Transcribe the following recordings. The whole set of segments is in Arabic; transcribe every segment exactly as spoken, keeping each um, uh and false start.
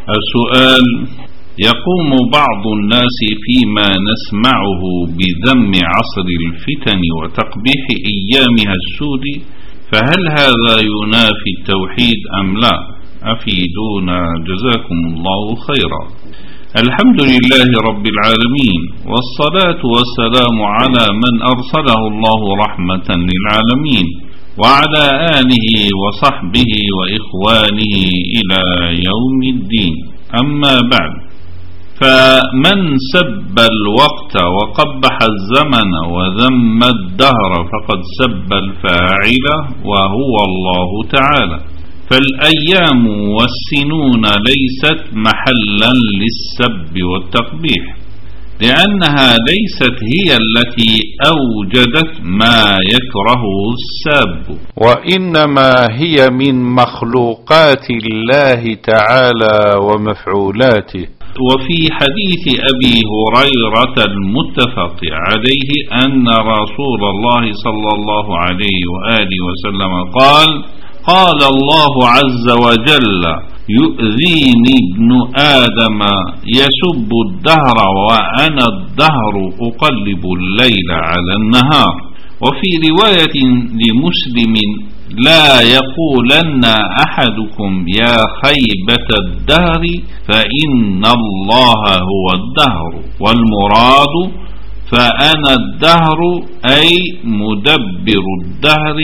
السؤال: يقوم بعض الناس فيما نسمعه بذم عصر الفتن وتقبيح أيامها السود، فهل هذا ينافي التوحيد أم لا؟ أفيدونا جزاكم الله خيرا. الحمد لله رب العالمين، والصلاة والسلام على من أرسله الله رحمة للعالمين، وعلى آله وصحبه وإخوانه إلى يوم الدين. أما بعد، فمن سب الوقت وقبح الزمن وذم الدهر فقد سب الفاعل وهو الله تعالى. فالأيام والسنون ليست محلا للسب والتقبيح، لأنها ليست هي التي أوجدت ما يكرهه الساب، وإنما هي من مخلوقات الله تعالى ومفعولاته. وفي حديث أبي هريرة المتفق عليه أن رسول الله صلى الله عليه وآله وسلم قال: قال الله عز وجل: يؤذيني ابن آدم يسب الدهر وأنا الدهر أقلب الليل على النهار. وفي رواية لمسلم: لا يقولن أحدكم يا خيبة الدهر فإن الله هو الدهر، والمراد فأنا الدهر أي مدبر الدهر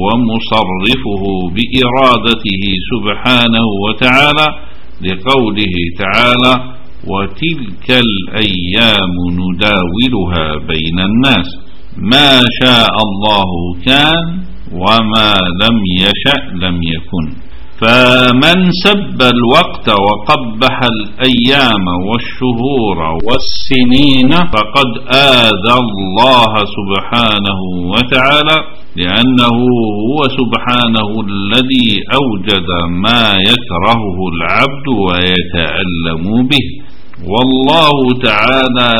ومصرفه بإرادته سبحانه وتعالى، لقوله تعالى: وتلك الأيام نداولها بين الناس، ما شاء الله كان وما لم يشأ لم يكن. فمن سب الوقت وقبح الأيام والشهور والسنين فقد آذى الله سبحانه وتعالى، لأنه هو سبحانه الذي أوجد ما يكرهه العبد ويتألم به، والله تعالى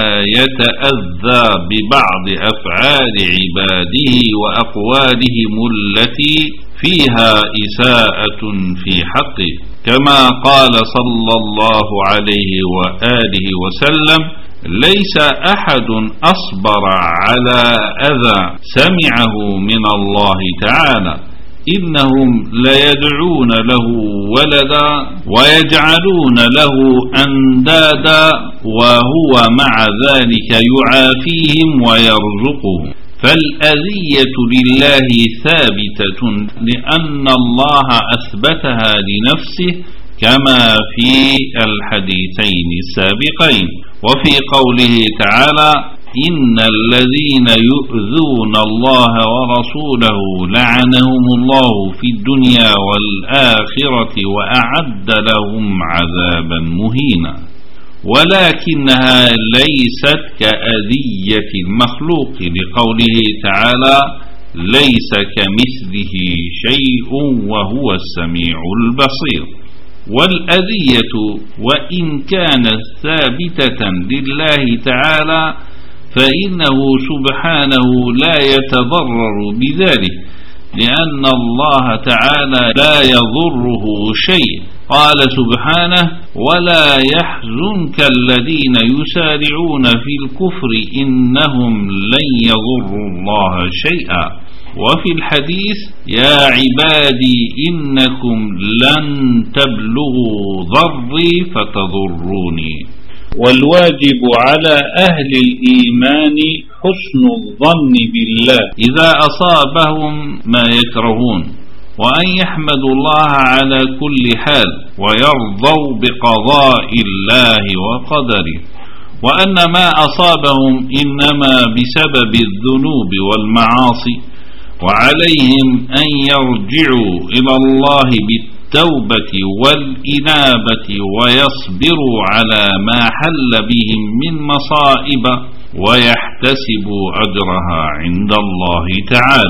يتأذى ببعض أفعال عباده وأقوالهم التي فيها إساءة في حقه، كما قال صلى الله عليه وآله وسلم: ليس أحد أصبر على أذى سمعه من الله تعالى، إنهم ليدعون له ولدا ويجعلون له أندادا وهو مع ذلك يعافيهم ويرزقهم. فالأذية لله ثابتة لأن الله أثبتها لنفسه، كما في الحديثين السابقين. وفي قوله تعالى: إن الذين يؤذون الله ورسوله لعنهم الله في الدنيا والآخرة وأعد لهم عذابا مهينا. ولكنها ليست كأذية المخلوق، لقوله تعالى: ليس كمثله شيء وهو السميع البصير. والأذية وإن كانت ثابتة لله تعالى فإنه سبحانه لا يتضرر بذلك، لأن الله تعالى لا يضره شيء. قال سبحانه: ولا يحزنك الذين يسارعون في الكفر إنهم لن يضروا الله شيئا. وفي الحديث: يا عبادي إنكم لن تبلغوا ضري فتضروني. والواجب على أهل الإيمان حسن الظن بالله إذا أصابهم ما يكرهون، وأن يحمدوا الله على كل حال ويرضوا بقضاء الله وقدره، وأن ما أصابهم إنما بسبب الذنوب والمعاصي، وعليهم أن يرجعوا إلى الله بالتوبة والإنابة ويصبروا على ما حل بهم من مصائب ويحتسبوا أجرها عند الله تعالى.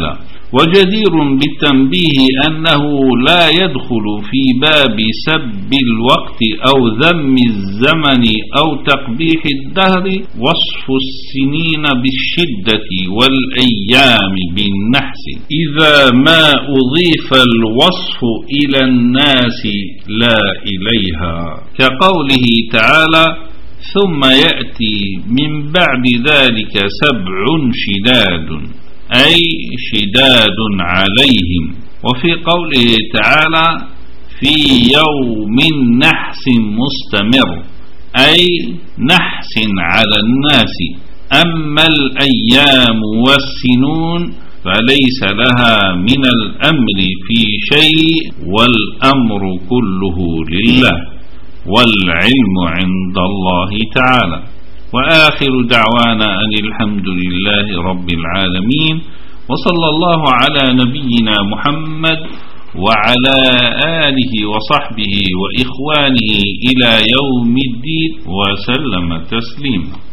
وجدير بالتنبيه أنه لا يدخل في باب سب الوقت أو ذم الزمن أو تقبيح الدهر وصف السنين بالشدة والأيام بالنحس إذا ما أضيف الوصف إلى الناس لا إليها، كقوله تعالى: ثم يأتي من بعد ذلك سبع شداد، أي شداد عليهم. وفي قوله تعالى: في يوم نحس مستمر، أي نحس على الناس. أما الأيام والسنون فليس لها من الأمر في شيء، والأمر كله لله، والعلم عند الله تعالى. وآخر دعوانا أن الحمد لله رب العالمين، وصلى الله على نبينا محمد وعلى آله وصحبه وإخوانه إلى يوم الدين وسلم تسليما.